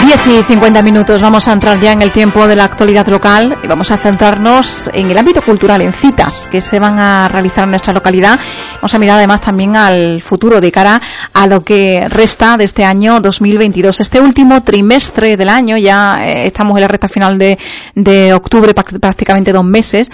10:50, vamos a entrar ya en el tiempo de la actualidad local y vamos a centrarnos en el ámbito cultural, en citas que se van a realizar en nuestra localidad. Vamos a mirar además también al futuro de cara a lo que resta de este año 2022. Este último trimestre del año, ya estamos en la recta final de octubre, prácticamente 2 meses,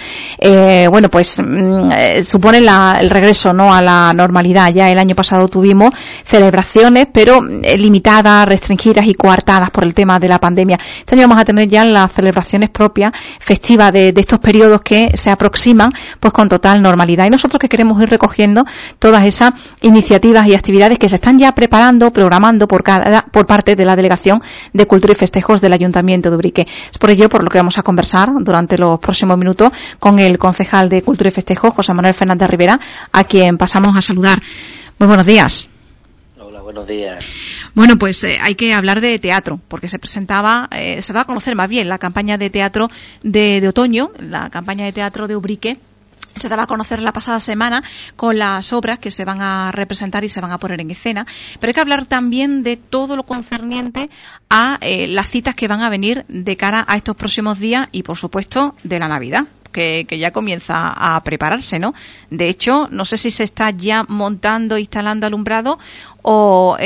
supone el regreso, ¿no?, a la normalidad. Ya el año pasado tuvimos celebraciones, pero limitadas, restringidas y coartadas por el tema de la pandemia. Este año vamos a tener ya las celebraciones propias, festivas de estos periodos que se aproximan pues con total normalidad. Y nosotros que queremos ir recogiendo todas esas iniciativas y actividades que se están ya preparando, programando por parte de la Delegación de Cultura y Festejos del Ayuntamiento de Ubrique. Es por ello por lo que vamos a conversar durante los próximos minutos con el concejal de Cultura y Festejos, José Manuel Fernández Rivera, a quien pasamos a saludar. Muy buenos días. Hola, buenos días. Bueno, pues hay que hablar de teatro, porque se daba a conocer más bien la campaña de teatro de otoño, la campaña de teatro de Ubrique. Se daba a conocer la pasada semana con las obras que se van a representar y se van a poner en escena. Pero hay que hablar también de todo lo concerniente a las citas que van a venir de cara a estos próximos días y, por supuesto, de la Navidad, que ya comienza a prepararse, ¿no? De hecho, no sé si se está ya montando, instalando alumbrado o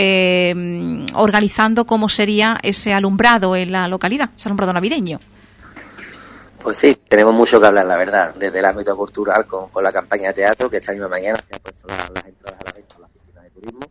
organizando cómo sería ese alumbrado en la localidad, ese alumbrado navideño. Pues sí, tenemos mucho que hablar, la verdad, desde el ámbito cultural con la campaña de teatro, que esta misma mañana se han puesto las entradas a la venta en la oficina de turismo,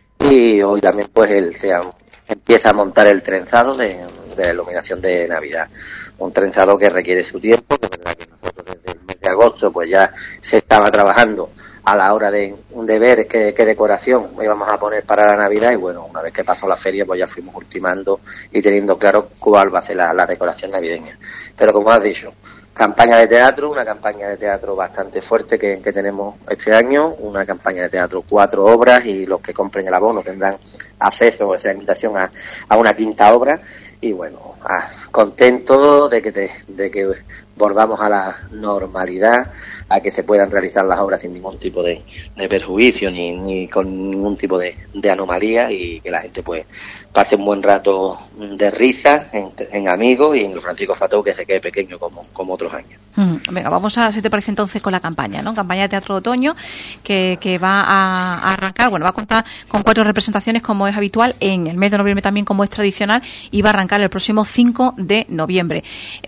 y hoy también pues empieza a montar el trenzado de la iluminación de Navidad. Un trenzado que requiere su tiempo, que es verdad que nosotros desde el mes de agosto pues ya se estaba trabajando a la hora de ver qué decoración íbamos a poner para la Navidad, y bueno, una vez que pasó la feria pues ya fuimos ultimando y teniendo claro cuál va a ser la decoración navideña. Pero como has dicho, campaña de teatro, una campaña de teatro bastante fuerte que tenemos este año, una campaña de teatro, 4 obras, y los que compren el abono tendrán acceso a esa invitación a una 5ª obra. Y bueno, contento de que volvamos a la normalidad, a que se puedan realizar las obras sin ningún tipo de perjuicio ni con ningún tipo de anomalía, y que la gente pues pase un buen rato de risa en amigos y en el Francisco Fató, que se quede pequeño como otros años. Venga, vamos a, si te parece entonces, con la campaña, ¿no? Campaña de teatro de otoño que va a arrancar, va a contar con 4 representaciones como es habitual en el mes de noviembre, también como es tradicional, y va a arrancar el próximo 5 de noviembre.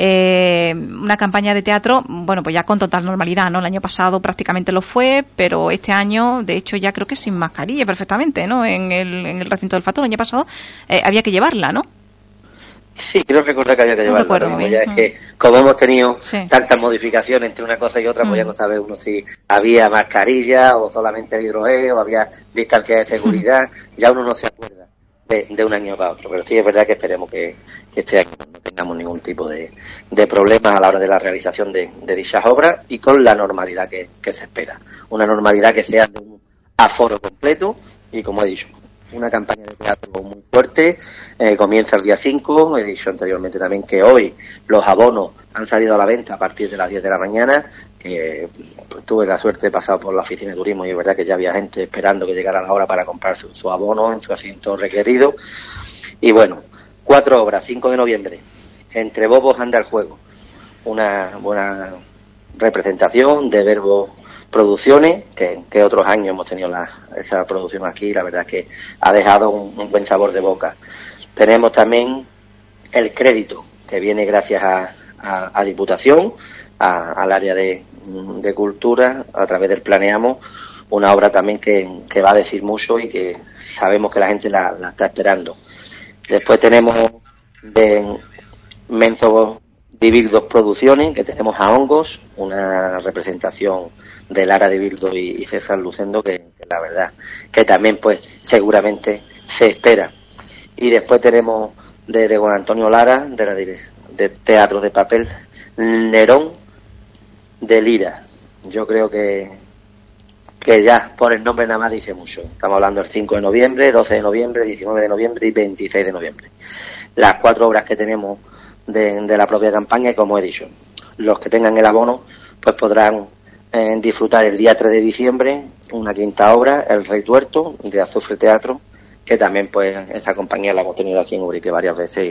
Una campaña de teatro, pues ya con total normalidad, ¿no? El año pasado prácticamente lo fue, pero este año, de hecho, ya creo que sin mascarilla perfectamente, ¿no? En el recinto del Fató, el año pasado había que llevarla, ¿no? Sí, creo recordar que había que llevarla. Ya es que, como hemos tenido tantas modificaciones entre una cosa y otra, pues ya no sabe uno si había mascarilla o solamente el hidrogel o había distancia de seguridad. Ya uno no se acuerda de un año para otro. Pero sí es verdad que esperemos que este año no tengamos ningún tipo de problemas a la hora de la realización de dichas obras, y con la normalidad que se espera. Una normalidad que sea de un aforo completo y, como he dicho, una campaña de teatro muy fuerte. Comienza el día 5, he dicho anteriormente también que hoy los abonos han salido a la venta a partir de las 10 de la mañana, que tuve la suerte de pasar por la oficina de turismo y es verdad que ya había gente esperando que llegara la hora para comprar su abono en su asiento requerido. Y bueno, 4 obras, 5 de noviembre, Entre Bobos anda el juego, una buena representación de Verbo Producciones, que otros años hemos tenido esa producción aquí, la verdad es que ha dejado un buen sabor de boca. Tenemos también El Crédito, que viene gracias a Diputación, al área de cultura, a través del Planeamos, una obra también que va a decir mucho y que sabemos que la gente la está esperando. Después tenemos de Menzo Divirdos Producciones, que tenemos a Hongos, una representación de Lara de Bildo y César Lucendo, que la verdad que también pues seguramente se espera. Y después tenemos de Juan Antonio Lara, de Teatro de Papel, Nerón de Lira. Yo creo que ya por el nombre nada más dice mucho. Estamos hablando del 5 de noviembre, 12 de noviembre, 19 de noviembre y 26 de noviembre. Las 4 obras que tenemos de la propia campaña, y como he dicho, los que tengan el abono pues podrán disfrutar el día 3 de diciembre una 5ª obra, El Rey Tuerto, de Azufre Teatro, que también pues esta compañía la hemos tenido aquí en Ubrique varias veces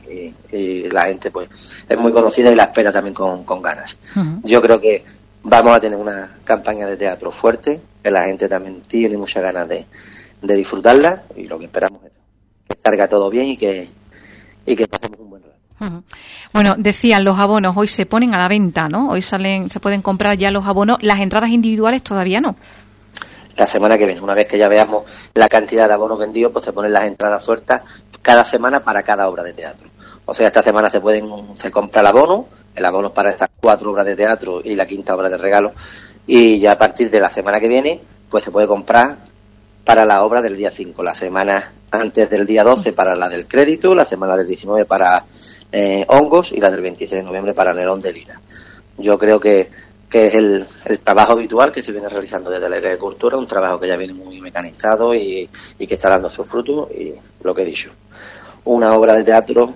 y la gente pues es muy conocida y la espera también con ganas. Uh-huh. Yo creo que vamos a tener una campaña de teatro fuerte, que la gente también tiene muchas ganas de disfrutarla, y lo que esperamos es que salga todo bien y que pasemos un buen rato. Uh-huh. Bueno, decían, los abonos hoy se ponen a la venta, ¿no? Hoy se pueden comprar ya los abonos, las entradas individuales todavía no. La semana que viene, una vez que ya veamos la cantidad de abonos vendidos, pues se ponen las entradas sueltas cada semana para cada obra de teatro. O sea, esta semana se compra el abono para estas 4 obras de teatro y la 5ª obra de regalo, y ya a partir de la semana que viene, pues se puede comprar para la obra del día 5, la semana antes del día 12 para la del crédito, la semana del 19 para Hongos y la del 26 de noviembre para Nerón de Lira. Yo creo que es el trabajo habitual que se viene realizando desde la área de cultura, un trabajo que ya viene muy mecanizado y que está dando sus frutos, y lo que he dicho, una obra de teatro,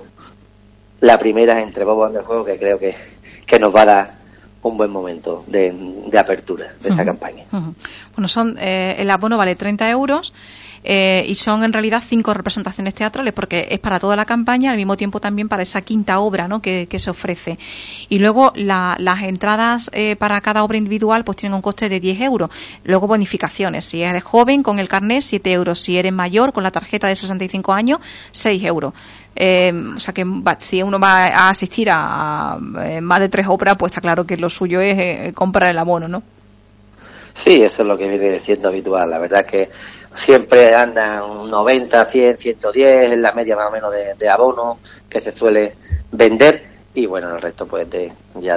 la primera entre Bobos del Juego, que creo que nos va a dar un buen momento de apertura de esta campaña. Uh-huh. Bueno, el abono vale 30 euros. Y son en realidad 5 representaciones teatrales, porque es para toda la campaña, al mismo tiempo también para esa 5ª obra, ¿no?, que se ofrece. Y luego las entradas para cada obra individual pues tienen un coste de 10 euros. Luego bonificaciones: si eres joven, con el carnet, 7 euros; si eres mayor, con la tarjeta de 65 años, 6 euros. O sea que si uno va a asistir a más de 3 obras, pues está claro que lo suyo es comprar el abono, ¿no? Sí, eso es lo que viene siendo habitual. La verdad es que siempre andan 90, 100, 110 en la media más o menos de abono que se suele vender, y bueno, el resto pues de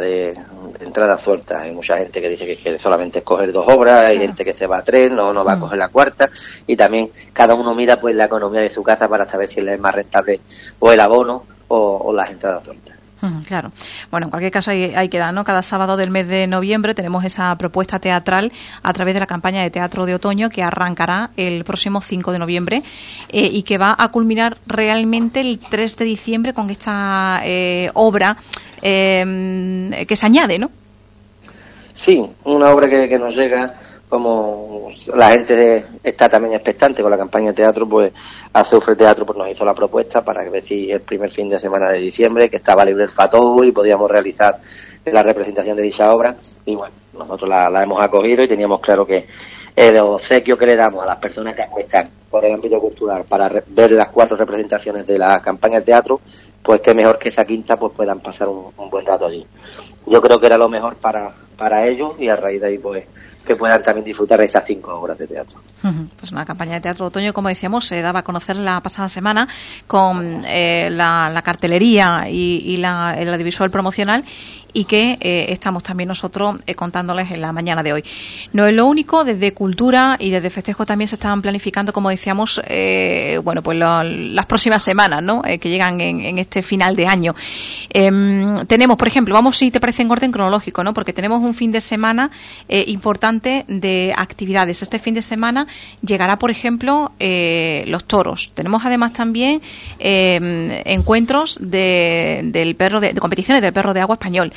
entrada suelta. Hay mucha gente que dice que quiere solamente escoger 2 obras, hay gente que se va a 3, no va a coger la 4ª, y también cada uno mira pues la economía de su casa para saber si le es más rentable o el abono o las entradas sueltas. Claro. Bueno, en cualquier caso ahí queda, ¿no? Cada sábado del mes de noviembre tenemos esa propuesta teatral a través de la campaña de teatro de otoño, que arrancará el próximo 5 de noviembre y que va a culminar realmente el 3 de diciembre con esta obra que se añade, ¿no? Sí, una obra que nos llega, como la gente está también expectante con la campaña de teatro, pues Azufre Teatro pues nos hizo la propuesta para ver si el primer fin de semana de diciembre, que estaba libre para todo y podíamos realizar la representación de dicha obra, y bueno, nosotros la hemos acogido y teníamos claro que el obsequio que le damos a las personas que apuestan por el ámbito cultural para ver las 4 representaciones de la campaña de teatro, pues que mejor que esa 5ª pues puedan pasar un buen rato allí. Yo creo que era lo mejor para ellos, y a raíz de ahí pues que puedan también disfrutar de esas 5 obras de teatro. Pues una campaña de teatro de otoño, como decíamos, se daba a conocer la pasada semana con la cartelería y el audiovisual promocional, y que estamos también nosotros contándoles en la mañana de hoy. No es lo único, desde Cultura y desde Festejo también se estaban planificando, como decíamos, pues las próximas semanas, ¿no?, que llegan en este final de año. Tenemos, por ejemplo, vamos, si te parece, en orden cronológico, ¿no?, porque tenemos un fin de semana importante de actividades. Este fin de semana llegará, por ejemplo, los toros. Tenemos además también encuentros de competiciones del perro de agua español.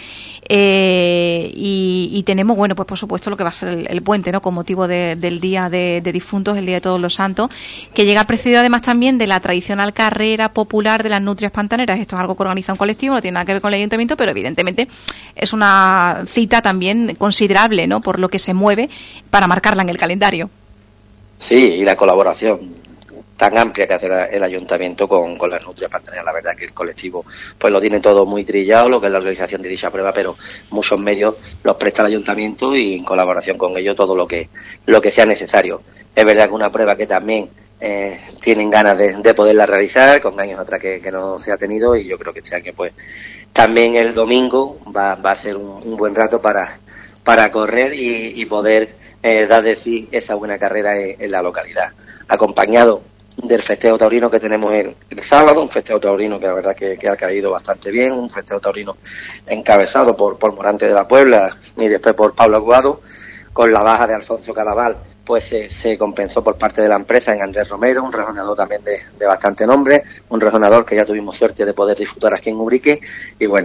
Y tenemos, bueno, pues por supuesto lo que va a ser el puente, ¿no?, con motivo del Día de Difuntos, el Día de Todos los Santos, que llega precedido además también de la tradicional carrera popular de las nutrias pantaneras. Esto es algo que organiza un colectivo, no tiene nada que ver con el ayuntamiento, pero evidentemente es una cita también considerable, ¿no?, por lo que se mueve para marcarla en el calendario. Sí, y la colaboración tan amplia que hace el ayuntamiento con las nutrias pantaneras. La verdad que el colectivo pues lo tiene todo muy trillado, lo que es la organización de dicha prueba, pero muchos medios los presta el ayuntamiento, y en colaboración con ellos todo lo que sea necesario. Es verdad que una prueba que también tienen ganas de poderla realizar, con años atrás que no se ha tenido, y yo creo que este año pues también el domingo va a ser un buen rato para correr y poder dar de sí esa buena carrera en la localidad, acompañado del festejo taurino que tenemos el sábado, un festejo taurino que la verdad que ha caído bastante bien, un festejo taurino encabezado por Morante de la Puebla y después por Pablo Aguado, con la baja de Alfonso Cadaval, pues se compensó por parte de la empresa en Andrés Romero, un rejoneador también de bastante nombre, un rejoneador que ya tuvimos suerte de poder disfrutar aquí en Ubrique, y bueno,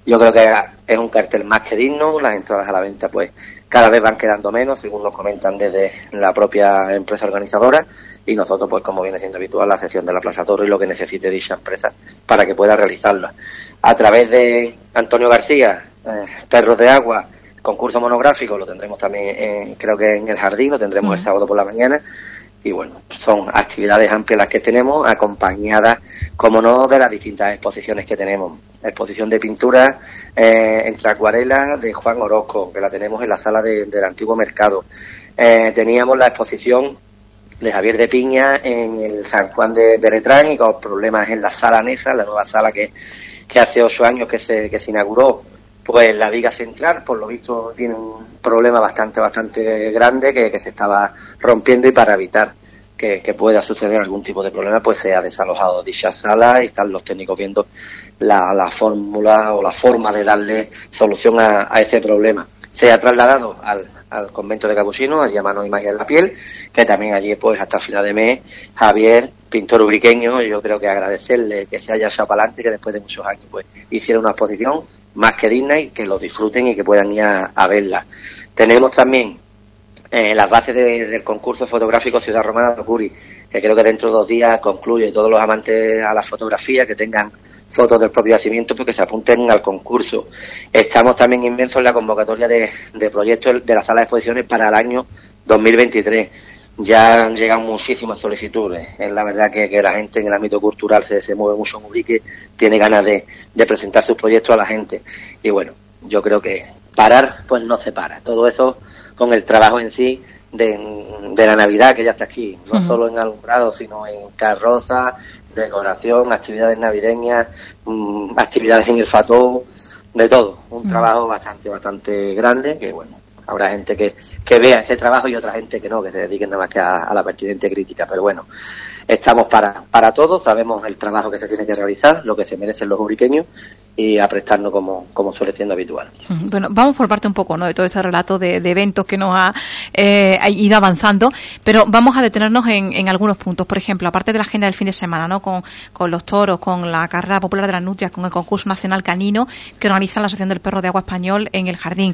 Yo creo que es un cartel más que digno. Las entradas a la venta pues cada vez van quedando menos, según nos comentan desde la propia empresa organizadora, y nosotros pues, como viene siendo habitual, la cesión de la Plaza Toro y lo que necesite dicha empresa para que pueda realizarla. A través de Antonio García, Perros de Agua, concurso monográfico, lo tendremos también creo que en el Jardín, lo tendremos el sábado por la mañana. Y bueno, son actividades amplias las que tenemos, acompañadas, como no, de las distintas exposiciones que tenemos. Exposición de pintura entre acuarelas de Juan Orozco, que la tenemos en la sala del antiguo mercado. Teníamos la exposición de Javier de Piña en el San Juan de Letrán, y con problemas en la sala Nesa, la nueva sala que hace 8 años que se inauguró. Pues la viga central, por lo visto, tiene un problema bastante grande que se estaba rompiendo, y para evitar que pueda suceder algún tipo de problema, pues se ha desalojado dicha sala y están los técnicos viendo la fórmula o la forma de darle solución a ese problema. Se ha trasladado al convento de Capuchinos, allí a Mano y Magia en la Piel, que también allí pues hasta final de mes, Javier, pintor ubriqueño, yo creo que agradecerle que se haya echado para adelante, que después de muchos años pues hiciera una exposición más que digna y que lo disfruten y que puedan ir a verla. Tenemos también las bases del concurso fotográfico Ciudad Romana de Ocuri, que creo que dentro de 2 días concluye. Todos los amantes a la fotografía que tengan fotos del propio yacimiento, pues que se apunten al concurso. Estamos también inmensos en la convocatoria de proyectos de la sala de exposiciones para el año 2023. Ya han llegado muchísimas solicitudes. Es la verdad que la gente en el ámbito cultural se mueve mucho en Ubrique, tiene ganas de presentar sus proyectos a la gente. Y bueno, yo creo que parar, pues no se para. Todo eso con el trabajo en sí de la Navidad, que ya está aquí. No solo en alumbrado, sino en carroza, decoración, actividades navideñas, actividades en el Fató, de todo. Un trabajo bastante grande, que bueno, habrá gente que vea ese trabajo y otra gente que no, que se dediquen nada más que a la pertinente crítica. Pero bueno, estamos para todos, sabemos el trabajo que se tiene que realizar, lo que se merecen los ubriqueños, y a prestarnos como suele siendo habitual. Bueno, vamos por parte un poco, ¿no?, de todo este relato de eventos que nos ha ido avanzando, pero vamos a detenernos en algunos puntos. Por ejemplo, aparte de la agenda del fin de semana, ¿no?, con los toros, con la carrera popular de las nutrias, con el concurso nacional canino que organiza la Asociación del Perro de Agua Español en el Jardín.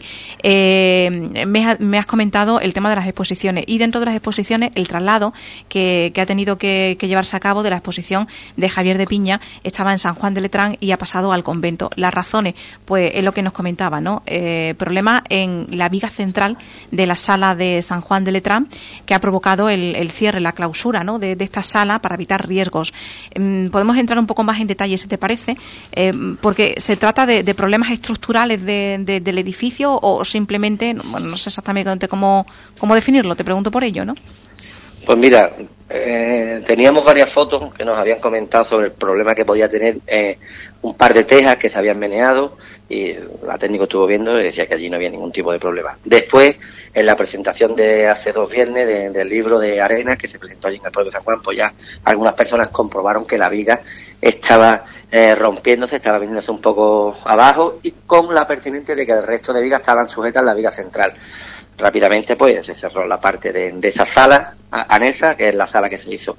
Me has comentado el tema de las exposiciones, y dentro de las exposiciones el traslado que ha tenido que llevarse a cabo de la exposición de Javier de Piña. Estaba en San Juan de Letrán y ha pasado al convento. Las razones, pues es lo que nos comentaba, ¿no? Problema en la viga central de la sala de San Juan de Letrán, que ha provocado el cierre, la clausura, ¿no?, de esta sala para evitar riesgos. Podemos entrar un poco más en detalle, si te parece, porque se trata de problemas estructurales del edificio, o simplemente, bueno, no sé exactamente cómo definirlo, te pregunto por ello, ¿no? Pues mira, teníamos varias fotos que nos habían comentado sobre el problema que podía tener un par de tejas que se habían meneado, y la técnico estuvo viendo y decía que allí no había ningún tipo de problema. Después, en la presentación de hace 2 viernes del libro de Arenas, que se presentó allí en el pueblo de San Juan, pues ya algunas personas comprobaron que la viga estaba rompiéndose, estaba viniéndose un poco abajo, y con la pertinente de que el resto de vigas estaban sujetas a la viga central. Rápidamente pues se cerró la parte de esa sala anexa, que es la sala que se hizo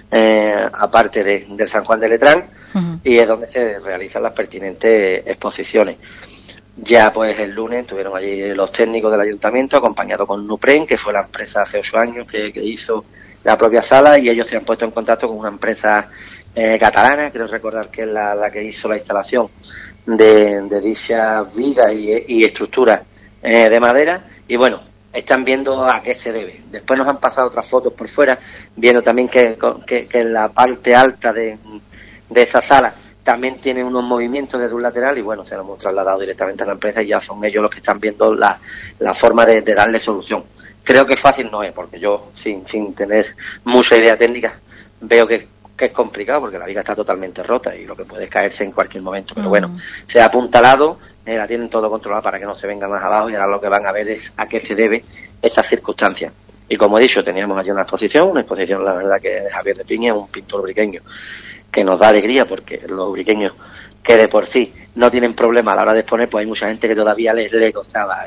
aparte del San Juan de Letrán, y es donde se realizan las pertinentes exposiciones. Ya pues el lunes estuvieron allí los técnicos del ayuntamiento, acompañados con Nupren, que fue la empresa hace 8 años que hizo la propia sala, y ellos se han puesto en contacto con una empresa catalana, quiero recordar que es la que hizo la instalación de dicha viga y estructura de madera. Y bueno, están viendo a qué se debe. Después nos han pasado otras fotos por fuera, viendo también que en la parte alta de esa sala también tiene unos movimientos desde un lateral, y bueno, se lo hemos trasladado directamente a la empresa, y ya son ellos los que están viendo la forma de darle solución. Creo que fácil no es, porque yo, sin tener mucha idea técnica, veo que es complicado, porque la viga está totalmente rota y lo que puede es caerse en cualquier momento. Pero bueno, se ha apuntalado, la tienen todo controlado para que no se venga más abajo, y ahora lo que van a ver es a qué se debe esa circunstancia. Y como he dicho, teníamos allí una exposición la verdad que de Javier de Piña, un pintor ubriqueño que nos da alegría, porque los ubriqueños que de por sí no tienen problema a la hora de exponer, pues hay mucha gente que todavía le costaba,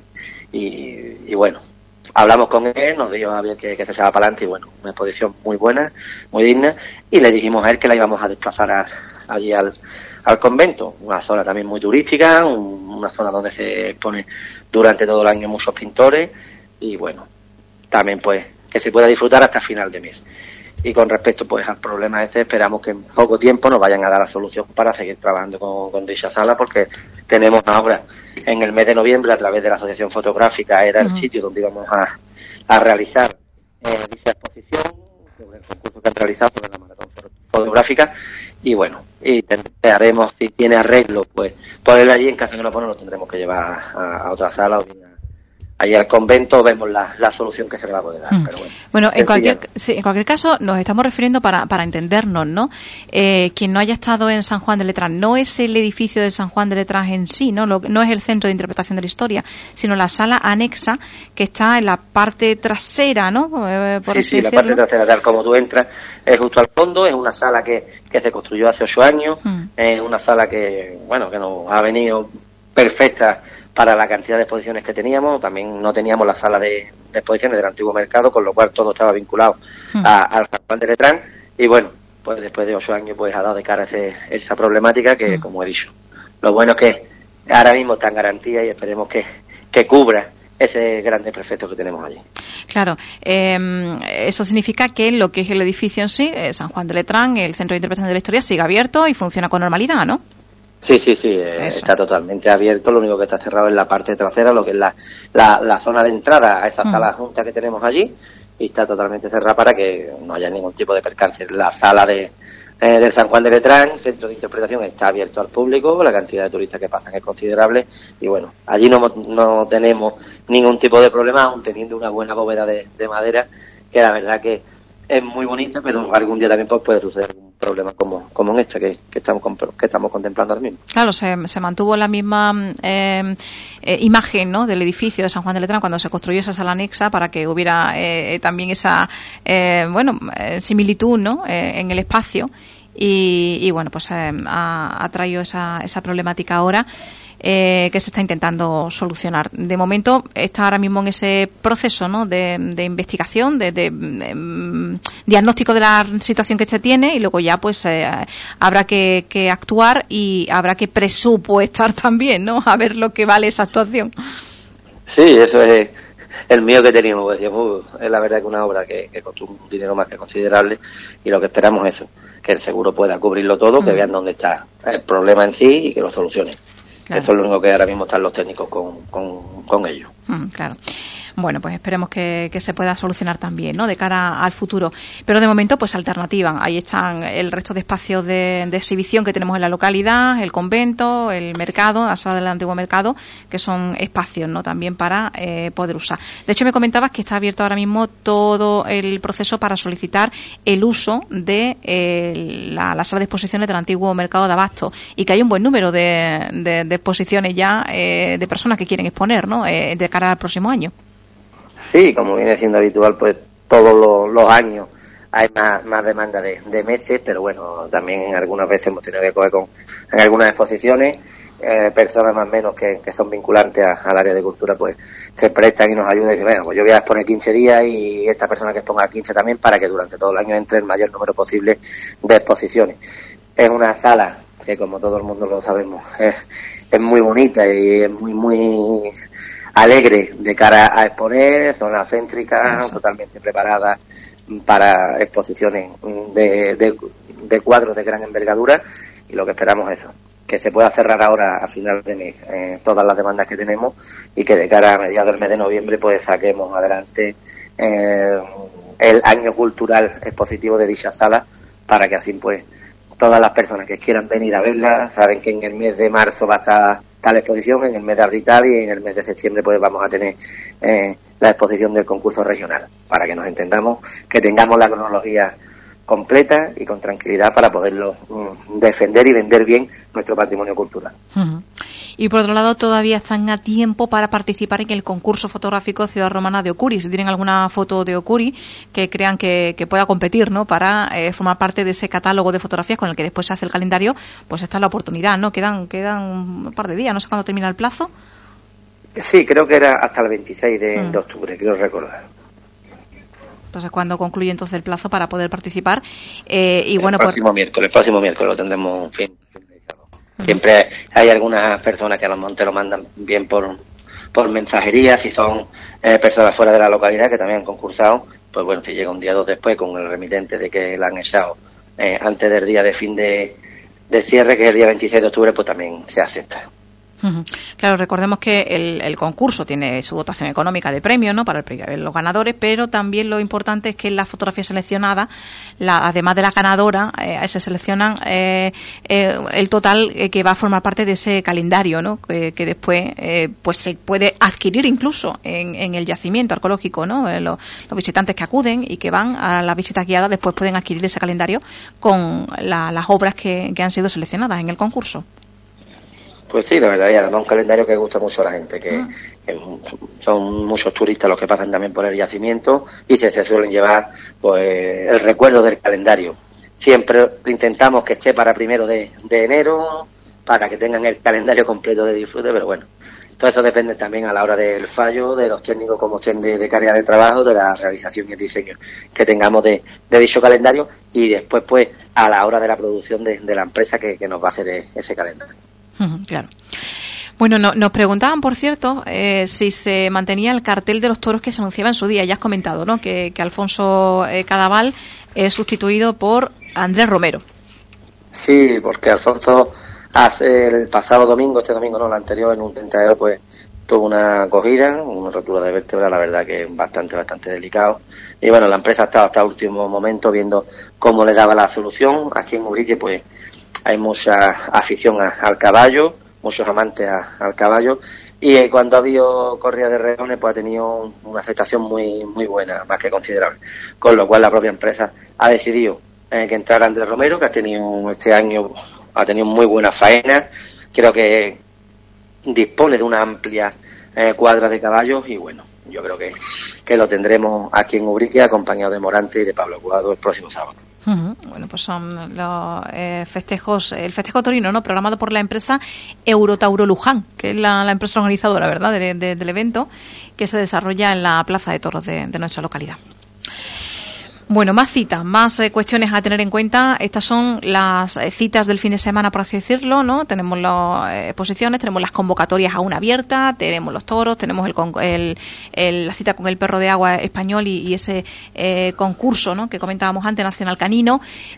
y bueno, hablamos con él, nos dijo Javier que se echaba para adelante, y bueno, una exposición muy buena, muy digna, y le dijimos a él que la íbamos a desplazar allí al convento. Una zona también muy turística, una zona donde se exponen durante todo el año muchos pintores y bueno, también pues que se pueda disfrutar hasta final de mes. Y con respecto pues al problema esperamos que en poco tiempo nos vayan a dar la solución para seguir trabajando con dicha sala, porque tenemos ahora en el mes de noviembre, a través de la Asociación Fotográfica, era el sitio donde íbamos a realizar dicha exposición, sobre el concurso que han realizado sobre la maratón fotográfica, y bueno, haremos, si tiene arreglo, pues ponerlo allí. En caso de que no pone, lo tendremos que llevar a otra sala o bien allí al convento. Vemos la solución que se le va a poder dar. Pero bueno, en cualquier caso, nos estamos refiriendo para entendernos, ¿no? Quien no haya estado en San Juan de Letrán, no es el edificio de San Juan de Letrán en sí, no es el centro de interpretación de la historia, sino la sala anexa que está en la parte trasera, ¿no? Sí, la parte trasera, tal como tú entras, es justo al fondo. Es una sala que se construyó hace 8 años, es una sala que nos ha venido perfecta para la cantidad de exposiciones que teníamos. También no teníamos la sala de exposiciones del antiguo mercado, con lo cual todo estaba vinculado al San Juan de Letrán, y bueno, pues después de 8 años pues ha dado de cara esa problemática que, como he dicho, lo bueno es que ahora mismo está en garantía y esperemos que cubra ese gran desperfecto que tenemos allí. Claro, eso significa que lo que es el edificio en sí, San Juan de Letrán, el Centro de Interpretación de la Historia, sigue abierto y funciona con normalidad, ¿no? Sí, está totalmente abierto. Lo único que está cerrado es la parte trasera, lo que es la zona de entrada a esa sala junta que tenemos allí, y está totalmente cerrada para que no haya ningún tipo de percance. La sala del San Juan de Letrán, Centro de Interpretación, está abierto al público. La cantidad de turistas que pasan es considerable y bueno, allí no tenemos ningún tipo de problema, aun teniendo una buena bóveda de madera, que la verdad que es muy bonita, pero algún día también puede suceder un problema como en este que estamos contemplando ahora mismo. Claro, se mantuvo la misma imagen, ¿no?, del edificio de San Juan de Letrán cuando se construyó esa sala anexa, para que hubiera también esa similitud, ¿no?, en el espacio, y bueno, pues ha traído esa problemática ahora, que se está intentando solucionar. De momento está ahora mismo en ese proceso, ¿no?, de investigación, de diagnóstico de la situación que se tiene, y luego ya pues habrá que actuar y habrá que presupuestar también, ¿no?, a ver lo que vale esa actuación. Sí, eso es el mío que teníamos, pues decíamos, es la verdad que una obra que costó un dinero más que considerable, y lo que esperamos es eso, que el seguro pueda cubrirlo todo, que vean dónde está el problema en sí y que lo solucione. Claro. Eso es lo único que ahora mismo están los técnicos con ellos. Claro. Bueno, pues esperemos que se pueda solucionar también, ¿no?, de cara al futuro. Pero de momento, pues alternativa. Ahí están el resto de espacios de exhibición que tenemos en la localidad, el convento, el mercado, la sala del antiguo mercado, que son espacios, ¿no?, también para poder usar. De hecho, me comentabas que está abierto ahora mismo todo el proceso para solicitar el uso de la sala de exposiciones del antiguo mercado de Abasto, y que hay un buen número de exposiciones ya de personas que quieren exponer, ¿no?, de cara al próximo año. Sí, como viene siendo habitual, pues todos los años hay más demanda de meses, pero bueno, también algunas veces hemos tenido que coger en algunas exposiciones personas más o menos que son vinculantes al área de cultura, pues se prestan y nos ayudan y dicen, bueno, pues yo voy a exponer 15 días y esta persona que exponga 15 también, para que durante todo el año entre el mayor número posible de exposiciones. Es una sala que, como todo el mundo lo sabemos, es muy bonita y es muy alegre de cara a exponer, zona céntrica, totalmente preparada para exposiciones de cuadros de gran envergadura, y lo que esperamos es eso, que se pueda cerrar ahora a final de mes todas las demandas que tenemos, y que de cara a mediados del mes de noviembre pues saquemos adelante el año cultural expositivo de dicha sala, para que así pues todas las personas que quieran venir a verla saben que en el mes de marzo va a estar la exposición, en el mes de abril tal, y en el mes de septiembre pues vamos a tener la exposición del concurso regional, para que nos entendamos, que tengamos la cronología completa y con tranquilidad para poderlo defender y vender bien nuestro patrimonio cultural. Y por otro lado, todavía están a tiempo para participar en el concurso fotográfico Ciudad Romana de Ocuri. Si tienen alguna foto de Ocuri que crean que pueda competir, ¿no?, para formar parte de ese catálogo de fotografías con el que después se hace el calendario, pues esta es la oportunidad, ¿no? Quedan un par de días, no sé cuándo termina el plazo. Sí, creo que era hasta el 26 de octubre, quiero recordar. Entonces, ¿cuándo concluye entonces el plazo para poder participar? El próximo miércoles lo tendremos finalizado. Siempre hay algunas personas que a los montes lo mandan bien por mensajería, si son personas fuera de la localidad que también han concursado, pues bueno, si llega un día o dos después con el remitente de que la han echado antes del día de fin de cierre, que es el día 26 de octubre, pues también se acepta. Claro, recordemos que el concurso tiene su dotación económica de premio, ¿no?, para los ganadores, pero también lo importante es que en la fotografía seleccionada, además de la ganadora, se seleccionan el total que va a formar parte de ese calendario, ¿no?, que después pues se puede adquirir incluso en el yacimiento arqueológico, ¿no? Los visitantes que acuden y que van a las visitas guiadas después pueden adquirir ese calendario con las obras que han sido seleccionadas en el concurso. Pues sí, la verdad, y además un calendario que gusta mucho a la gente, que son muchos turistas los que pasan también por el yacimiento y se suelen llevar pues el recuerdo del calendario. Siempre intentamos que esté para 1 de enero, para que tengan el calendario completo de disfrute, pero bueno, todo eso depende también a la hora del fallo, de los técnicos como estén de carga de trabajo, de la realización y el diseño que tengamos de dicho calendario, y después pues a la hora de la producción de la empresa que nos va a hacer ese calendario. Claro. Bueno, nos preguntaban, por cierto, si se mantenía el cartel de los toros que se anunciaba en su día. Ya has comentado, ¿no?, que Alfonso Cadaval es sustituido por Andrés Romero. Sí, porque Alfonso el pasado domingo, el anterior, en un tentadero, pues tuvo una cogida, una rotura de vértebra, la verdad que bastante delicado. Y bueno, la empresa ha estado hasta el último momento viendo cómo le daba la solución. Aquí en Ubrique, pues hay mucha afición al caballo, muchos amantes al caballo, y cuando ha habido corrida de rejones pues ha tenido una aceptación muy buena, más que considerable, con lo cual la propia empresa ha decidido que entrara Andrés Romero, que este año ha tenido muy buena faena. Creo que dispone de una amplia cuadra de caballos, y bueno, yo creo que lo tendremos aquí en Ubrique, acompañado de Morante y de Pablo Cuadro el próximo sábado. Bueno, pues son los festejos, el festejo torino, ¿no?, programado por la empresa Eurotauro Luján, que es la empresa organizadora, ¿verdad?, del evento, que se desarrolla en la Plaza de Toros de nuestra localidad. Bueno, más citas, más cuestiones a tener en cuenta. Estas son las citas del fin de semana, por así decirlo, ¿no? Tenemos las exposiciones, tenemos las convocatorias aún abiertas, tenemos los toros, tenemos la cita con el perro de agua español y ese concurso, ¿no?, que comentábamos antes, Nacional Canino.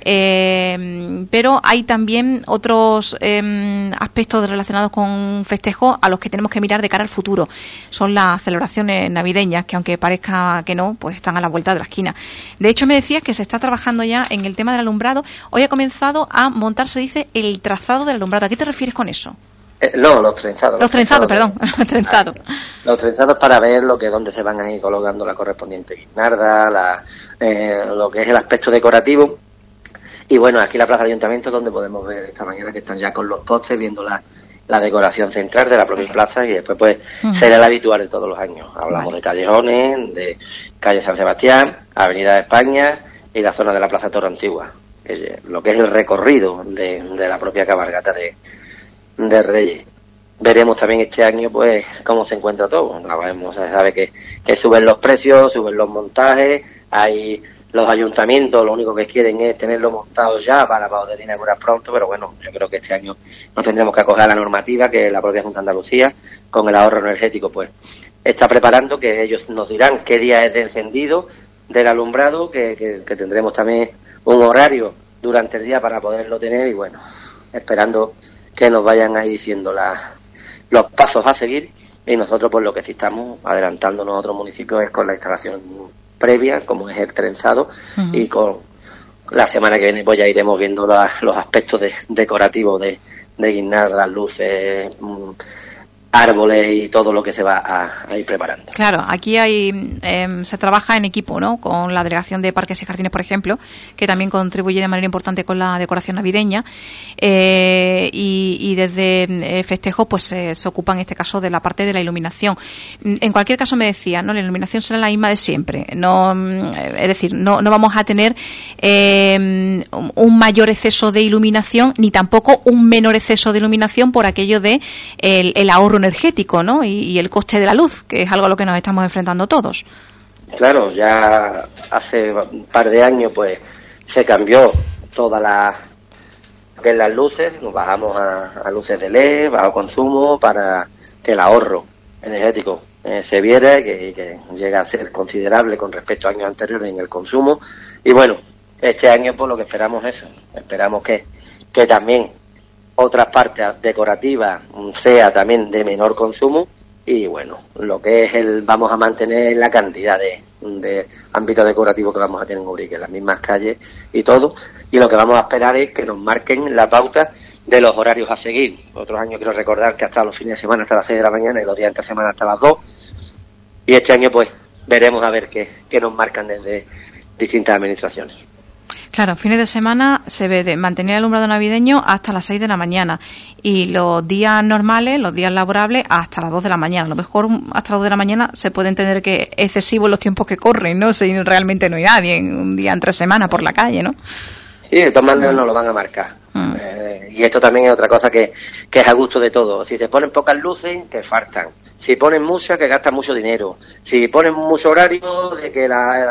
Pero hay también otros aspectos relacionados con festejos a los que tenemos que mirar de cara al futuro. Son las celebraciones navideñas, que aunque parezca que no, pues están a la vuelta de la esquina. De hecho, me decías que se está trabajando ya en el tema del alumbrado. Hoy ha comenzado a montarse, dice, el trazado del alumbrado. ¿A qué te refieres con eso? No, los trenzados. Los trenzados, perdón. Los trenzados para ver dónde se van a ir colocando la correspondiente guirnalda, lo que es el aspecto decorativo. Y bueno, aquí la plaza del ayuntamiento, donde podemos ver esta mañana que están ya con los postes, viendo la decoración central de la propia plaza, y después pues será el habitual de todos los años. Hablamos de callejones, de calle San Sebastián, Avenida de España y la zona de la Plaza Torre Antigua, lo que es el recorrido de la propia cabalgata de Reyes. Veremos también este año pues cómo se encuentra todo. Se sabe que suben los precios, suben los montajes, hay los ayuntamientos lo único que quieren es tenerlo montado ya para poder inaugurar pronto, pero bueno, yo creo que este año nos tendremos que acoger a la normativa que la propia Junta de Andalucía, con el ahorro energético, pues está preparando, que ellos nos dirán qué día es de encendido del alumbrado, que tendremos también un horario durante el día para poderlo tener, y bueno, esperando que nos vayan ahí diciendo los pasos a seguir, y nosotros pues lo que sí estamos adelantándonos a otros municipios es con la instalación previa, como es el trenzado, y con la semana que viene pues ya iremos viendo los aspectos decorativos de guirnaldas, luces, árboles y todo lo que se va a ir preparando. Claro, aquí se trabaja en equipo, ¿no?, con la Delegación de Parques y Jardines, por ejemplo, que también contribuye de manera importante con la decoración navideña, y desde Festejo pues se ocupa en este caso de la parte de la iluminación. En cualquier caso, me decía, ¿no?, la iluminación será la misma de siempre. No, es decir, no vamos a tener un mayor exceso de iluminación, ni tampoco un menor exceso de iluminación por aquello de el ahorro energético, ¿no?, y el coste de la luz, que es algo a lo que nos estamos enfrentando todos. claro, ya hace un par de años pues se cambió toda las luces, nos bajamos a luces de LED, bajo consumo, para que el ahorro energético se viera y que llega a ser considerable con respecto a años anteriores en el consumo. Y bueno, este año pues lo que esperamos es eso, esperamos que también otras partes decorativas sea también de menor consumo. Y bueno, lo que es vamos a mantener la cantidad de ámbitos decorativos que vamos a tener en Ubrique, las mismas calles y todo. Y lo que vamos a esperar es que nos marquen la pauta de los horarios a seguir. Otros años quiero recordar que hasta los fines de semana hasta las 6 de la mañana y los días entre semana hasta las 2. Y este año pues veremos a ver qué nos marcan desde distintas administraciones. Claro, fines de semana se ve de mantener el alumbrado navideño hasta las 6 de la mañana y los días normales, los días laborables, hasta las 2 de la mañana. A lo mejor hasta las 2 de la mañana se puede entender que es excesivo en los tiempos que corren, ¿no? Si realmente no hay nadie en un día entre semana por la calle, ¿no? Sí, de todas maneras nos lo van a marcar. Y esto también es otra cosa que es a gusto de todos. Si se ponen pocas luces, que faltan. Si ponen muchas, que gastan mucho dinero. Si ponen mucho horario, de que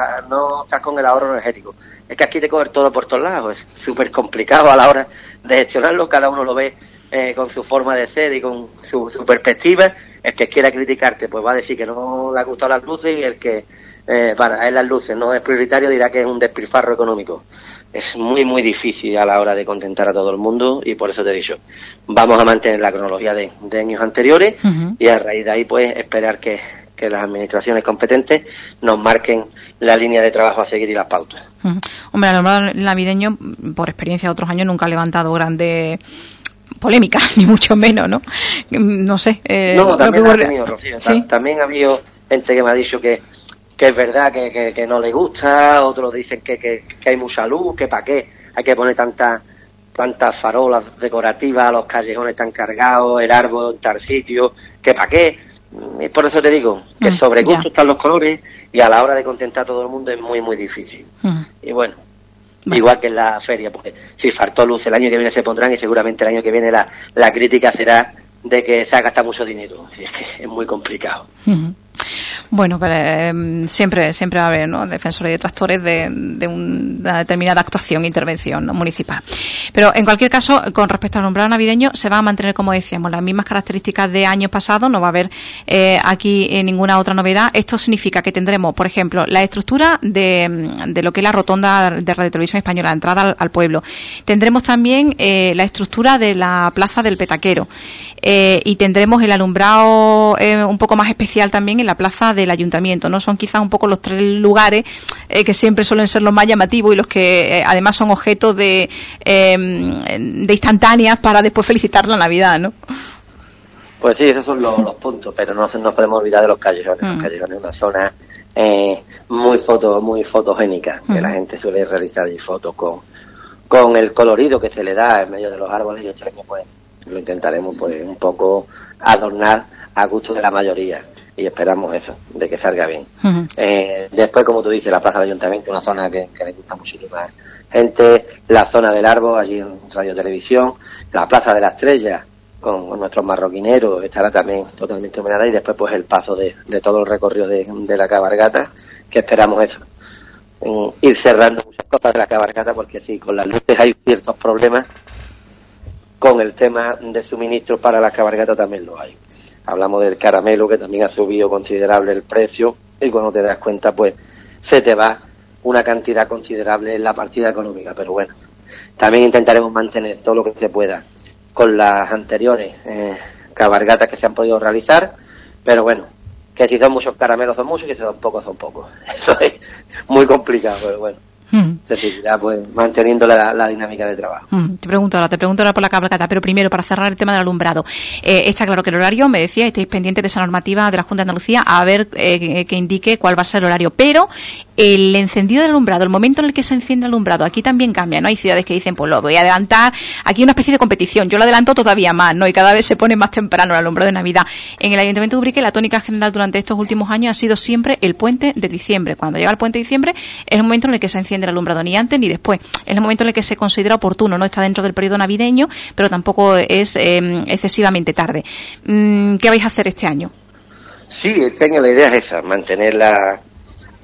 no estás con el ahorro energético. Es que aquí te coger todo por todos lados. Es súper complicado a la hora de gestionarlo. Cada uno lo ve con su forma de ser y con su perspectiva. El que quiera criticarte, pues va a decir que no le ha gustado las luces, y el que para él las luces no es prioritario dirá que es un despilfarro económico. Es muy, muy difícil a la hora de contentar a todo el mundo, y por eso te he dicho, vamos a mantener la cronología de años anteriores y a raíz de ahí pues esperar que las administraciones competentes nos marquen la línea de trabajo a seguir y las pautas. Hombre, el alumbrado navideño, por experiencia de otros años, nunca ha levantado grandes polémicas, ni mucho menos, ¿no? No sé. No, también ha tenido, Rocío. ¿Sí? También ha habido gente que me ha dicho que es verdad que no le gusta, otros dicen que hay mucha luz, que para qué hay que poner tantas farolas decorativas, los callejones tan cargados, el árbol en tal sitio, que para qué. Y por eso te digo que sobre gusto están los colores, y a la hora de contentar a todo el mundo es muy, muy difícil. Y bueno, igual que en la feria, porque si faltó luz el año que viene se pondrán, y seguramente el año que viene la crítica será de que se ha gastado mucho dinero. Y es que es muy complicado. Bueno, siempre va a haber, ¿no?, defensores y detractores de una determinada actuación, intervención, ¿no?, municipal. Pero en cualquier caso, con respecto al alumbrado navideño, se va a mantener, como decíamos, las mismas características de años pasados. No va a haber aquí ninguna otra novedad. Esto significa que tendremos, por ejemplo, la estructura de lo que es la rotonda de Radio Televisión Española, la entrada al pueblo. Tendremos también la estructura de la plaza del Petaquero. Y tendremos el alumbrado un poco más especial también en la plaza del Ayuntamiento, ¿no? Son quizás un poco los tres lugares que siempre suelen ser los más llamativos y los que además son objetos de instantáneas para después felicitar la Navidad, ¿no? Pues sí, esos son los puntos, pero no podemos olvidar de los callejones. Los callejones es una zona muy fotogénica, que la gente suele realizar y fotos con el colorido que se le da en medio de los árboles, y este año pues lo intentaremos pues un poco adornar a gusto de la mayoría, y esperamos eso, de que salga bien. Después, como tú dices, la plaza del Ayuntamiento, una zona que le gusta muchísima gente, la zona del árbol allí en Radio Televisión, la plaza de la Estrella con nuestros marroquineros estará también totalmente iluminada, y después pues el paso de todo el recorrido de la cabalgata, que esperamos eso, ir cerrando muchas cosas de la cabalgata, porque sí, con las luces hay ciertos problemas. Con el tema de suministros para las cabalgatas también lo hay. Hablamos del caramelo, que también ha subido considerable el precio, y cuando te das cuenta pues se te va una cantidad considerable en la partida económica. Pero bueno, también intentaremos mantener todo lo que se pueda con las anteriores cabalgatas que se han podido realizar, pero bueno, que si son muchos caramelos son muchos, y si son pocos son pocos. Eso es muy complicado, pero bueno, se seguirá pues manteniendo la dinámica de trabajo. Te pregunto ahora por la cabalgata, pero primero, para cerrar el tema del alumbrado, está claro que el horario, me decía, estáis pendientes de esa normativa de la Junta de Andalucía, a ver que indique cuál va a ser el horario, pero el encendido del alumbrado, el momento en el que se enciende el alumbrado, aquí también cambia, ¿no? Hay ciudades que dicen, pues lo voy a adelantar, aquí hay una especie de competición, yo lo adelanto todavía más, ¿no? Y cada vez se pone más temprano el alumbrado de Navidad. En el Ayuntamiento de Ubrique, la tónica general durante estos últimos años ha sido siempre el puente de diciembre. Cuando llega el puente de diciembre es el momento en el que se enciende el alumbrado, ni antes ni después. Es el momento en el que se considera oportuno, no está dentro del periodo navideño, pero tampoco es excesivamente tarde. ¿Qué vais a hacer este año? Sí, este año la idea es esa, mantener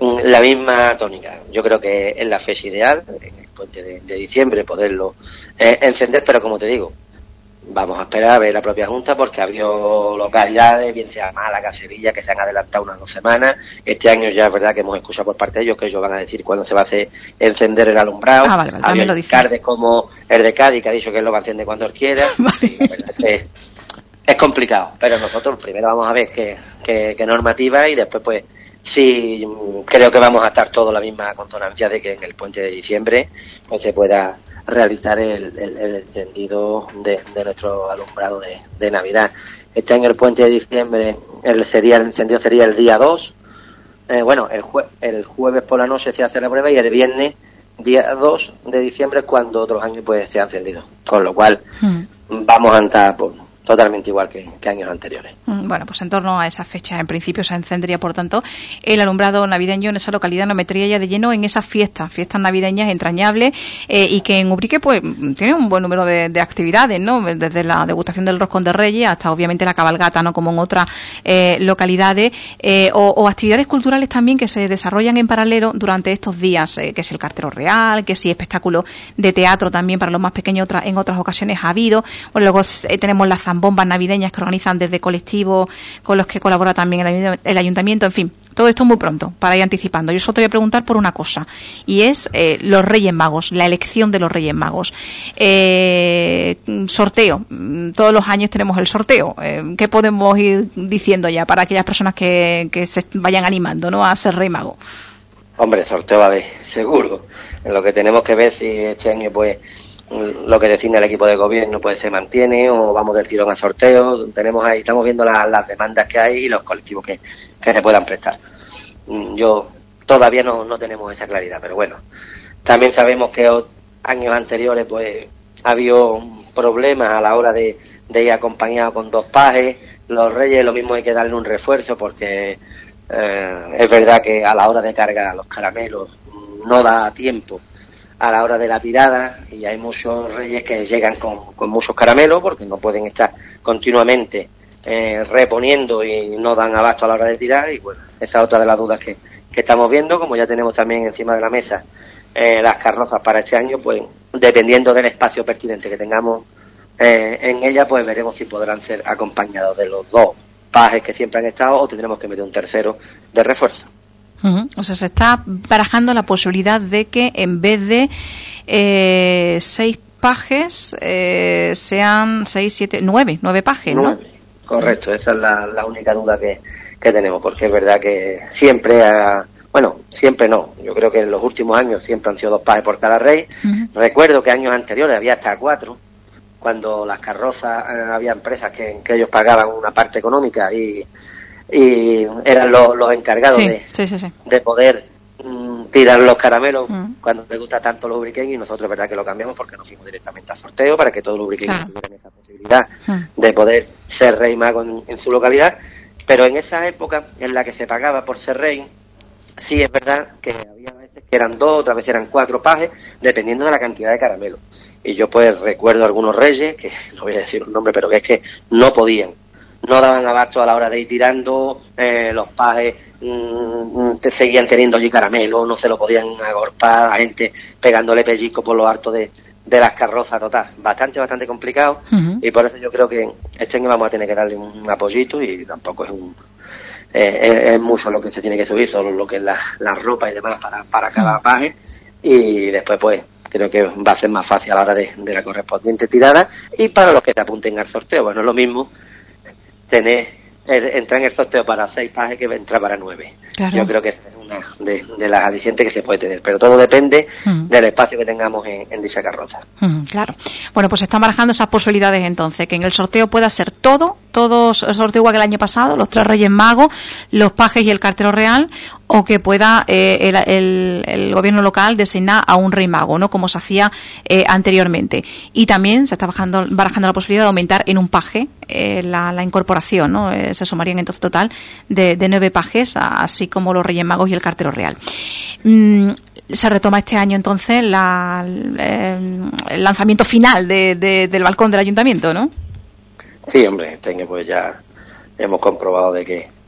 la misma tónica. Yo creo que es la fecha ideal, en el puente de diciembre, poderlo encender, pero como te digo, vamos a esperar a ver la propia Junta, porque ha habido localidades, bien sea Málaga, Sevilla, que se han adelantado unas 2 semanas. Este año ya es verdad que hemos escuchado por parte de ellos que ellos van a decir cuándo se va a hacer encender el alumbrado. Vale, también lo dice. Alcaldes como el de Cádiz, que ha dicho que él lo va a encender cuando él quiera. Vale. Sí, la verdad es complicado, pero nosotros primero vamos a ver qué normativa, y después pues sí creo que vamos a estar todos en la misma consonancia de que en el puente de diciembre pues se pueda realizar el encendido de nuestro alumbrado de Navidad. Este año el puente de diciembre el encendido sería el día 2. El jueves por la noche se hace la prueba, y el viernes día 2 de diciembre es cuando otros años pues se ha encendido, con lo cual vamos a andar totalmente igual que años anteriores. Bueno, pues en torno a esa fecha, en principio, se encendería, por tanto, el alumbrado navideño en esa localidad. Nos metería ya de lleno en esas fiestas navideñas entrañables, y que en Ubrique pues tiene un buen número de actividades, ¿no? Desde la degustación del roscón de Reyes hasta, obviamente, la cabalgata, ¿no? Como en otras localidades, o actividades culturales también que se desarrollan en paralelo durante estos días, que es el cartero real, que sí espectáculo de teatro también para los más pequeños, en otras ocasiones ha habido. Bueno, luego tenemos las bombas navideñas que organizan desde colectivos con los que colabora también el ayuntamiento. En fin, todo esto muy pronto para ir anticipando. Yo solo te voy a preguntar por una cosa, y es los Reyes Magos, la elección de los Reyes Magos. Sorteo, todos los años tenemos el sorteo. ¿Qué podemos ir diciendo ya para aquellas personas que se vayan animando, ¿no?, a ser Rey Mago? Hombre, sorteo va a haber, seguro. En lo que tenemos que ver si este año pues lo que define el equipo de gobierno pues se mantiene, o vamos del tirón a sorteo. Tenemos ahí, estamos viendo las demandas que hay y los colectivos que se puedan prestar. Yo todavía no tenemos esa claridad, pero bueno, también sabemos que años anteriores pues ha habido problemas a la hora de ir acompañado con 2 pajes. Los Reyes lo mismo hay que darle un refuerzo, porque es verdad que a la hora de cargar los caramelos no da tiempo a la hora de la tirada, y hay muchos Reyes que llegan con muchos caramelos porque no pueden estar continuamente reponiendo y no dan abasto a la hora de tirar. Y bueno, esa es otra de las dudas que estamos viendo. Como ya tenemos también encima de la mesa las carrozas para este año, pues dependiendo del espacio pertinente que tengamos en ella, pues veremos si podrán ser acompañados de los 2 pajes que siempre han estado, o tendremos que meter un tercero de refuerzo. O sea, se está barajando la posibilidad de que en vez de 6 pajes sean 6, 7, 9 pajes, ¿no? 9, correcto, esa es la única duda que tenemos, porque es verdad que siempre siempre no, yo creo que en los últimos años siempre han sido 2 pajes por cada rey. Recuerdo que años anteriores había hasta 4, cuando las carrozas había empresas que ellos pagaban una parte económica y eran los encargados de poder tirar los caramelos cuando les gusta tanto los ubriqueños, y nosotros es verdad que lo cambiamos porque nos fuimos directamente a sorteo para que todos los ubriqueños tuvieran esa posibilidad de poder ser Rey Mago en su localidad. Pero en esa época en la que se pagaba por ser rey, sí es verdad que había veces que eran 2, otras veces eran 4 pajes, dependiendo de la cantidad de caramelos. Y yo pues recuerdo algunos reyes, que no voy a decir un nombre, pero que es que no podían, no daban abasto a la hora de ir tirando, los pajes seguían teniendo allí caramelo, no se lo podían agorpar, la gente pegándole pellizco por lo alto de las carrozas, total, bastante complicado. Y por eso yo creo que este año vamos a tener que darle un apoyito, y tampoco es mucho lo que se tiene que subir, solo lo que es la ropa y demás para cada paje, y después pues creo que va a ser más fácil a la hora de la correspondiente tirada. Y para los que te apunten al sorteo, bueno, es lo mismo entrar en el sorteo para 6 pajes que entrar para 9. Claro. Yo creo que es una de las alicientes que se puede tener, pero todo depende del espacio que tengamos en dicha carroza. Claro. Bueno, pues están barajando esas posibilidades entonces, que en el sorteo pueda ser todo el sorteo igual que el año pasado, los 3 Reyes Magos, los pajes y el cartero real, o que pueda el gobierno local designar a un Rey Mago, ¿no?, como se hacía anteriormente. Y también se está barajando la posibilidad de aumentar en un paje la incorporación, ¿no? Se sumarían entonces total de 9 pajes, así como los Reyes Magos y el cartero real. Se retoma este año entonces el lanzamiento final del balcón del ayuntamiento, ¿no? Sí, hombre, este año pues ya hemos comprobado de que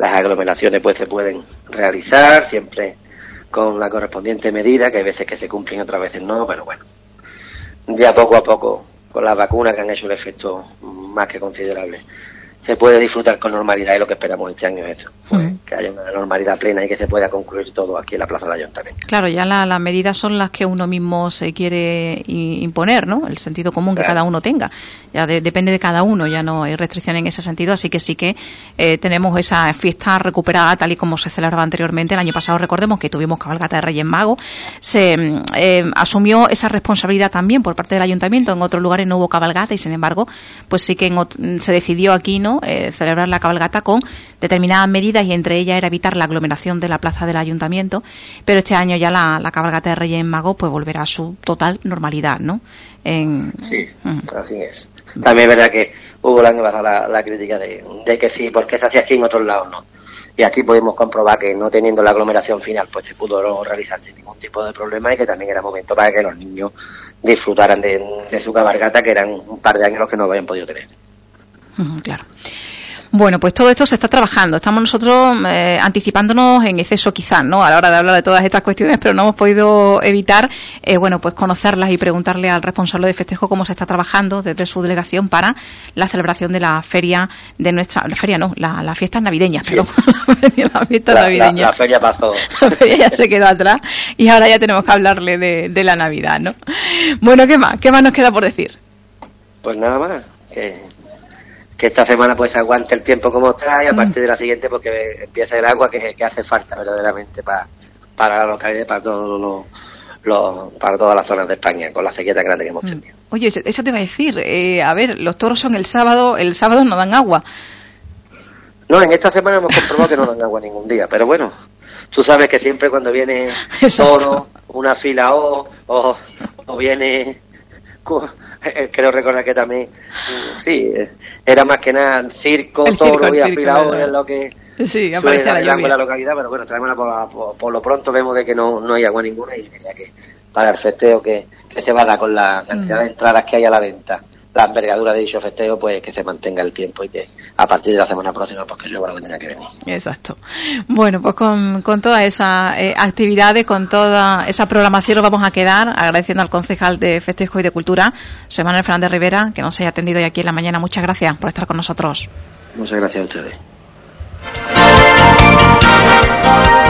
las aglomeraciones pues se pueden realizar, siempre con la correspondiente medida, que hay veces que se cumplen, otras veces no, pero bueno, ya poco a poco, con las vacunas que han hecho un efecto más que considerable, se puede disfrutar con normalidad, y lo que esperamos este año es eso, pues, que haya una normalidad plena y que se pueda concluir todo aquí en la Plaza del Ayuntamiento. Claro, ya las medidas son las que uno mismo se quiere imponer, ¿no? El sentido común que cada uno tenga. Ya depende de cada uno, ya no hay restricción en ese sentido, así que tenemos esa fiesta recuperada tal y como se celebraba anteriormente. El año pasado, recordemos que tuvimos cabalgata de Reyes Magos, se asumió esa responsabilidad también por parte del Ayuntamiento. En otros lugares no hubo cabalgata y, sin embargo, pues sí que se decidió aquí, ¿no?, celebrar la cabalgata con determinadas medidas, y entre ellas era evitar la aglomeración de la plaza del Ayuntamiento, pero este año ya la cabalgata de Reyes Magos pues volverá a su total normalidad, ¿no? Sí, así es. También es verdad que hubo el año pasado la crítica de que sí, porque se hacía aquí en otros lados no. Y aquí pudimos comprobar que no teniendo la aglomeración final pues se pudo realizar sin ningún tipo de problema, y que también era momento para que los niños disfrutaran de su cabalgata, que eran un par de años los que no habían podido tener. Claro. Bueno, pues todo esto se está trabajando. Estamos nosotros anticipándonos en exceso quizás, ¿no?, a la hora de hablar de todas estas cuestiones, pero no hemos podido evitar, pues conocerlas y preguntarle al responsable de festejo cómo se está trabajando desde su delegación para la celebración de la feria las fiestas navideñas, perdón. La fiesta navideña. La feria pasó. La feria ya se quedó atrás y ahora ya tenemos que hablarle de la Navidad, ¿no? Bueno, ¿qué más? ¿Qué más nos queda por decir? Pues nada más, que esta semana pues aguante el tiempo como está, y a partir de la siguiente porque empieza el agua que hace falta verdaderamente para la localidad, para para todas las zonas de España, con la sequía tan grande que hemos tenido. Oye, eso te iba a decir, los toros son el sábado no dan agua. No, en esta semana hemos comprobado que no dan agua ningún día, pero bueno, tú sabes que siempre cuando viene toro, una fila o viene... Creo recordar que también era más que nada circo, toro y afilado, es lo que aparece suele en la localidad, pero bueno, por lo pronto vemos de que no hay agua ninguna, y ya que para el festeo que se va a dar con la cantidad de entradas que hay a la venta, la envergadura de dicho festeo, pues que se mantenga el tiempo, y que a partir de la semana próxima pues que luego lo que tenga que venir. Exacto. Bueno, pues con todas esas actividades, con toda esa programación nos vamos a quedar, agradeciendo al concejal de Festejo y de Cultura, José Manuel Fernández Rivera, que nos haya atendido hoy aquí en la mañana. Muchas gracias por estar con nosotros. Muchas gracias a ustedes.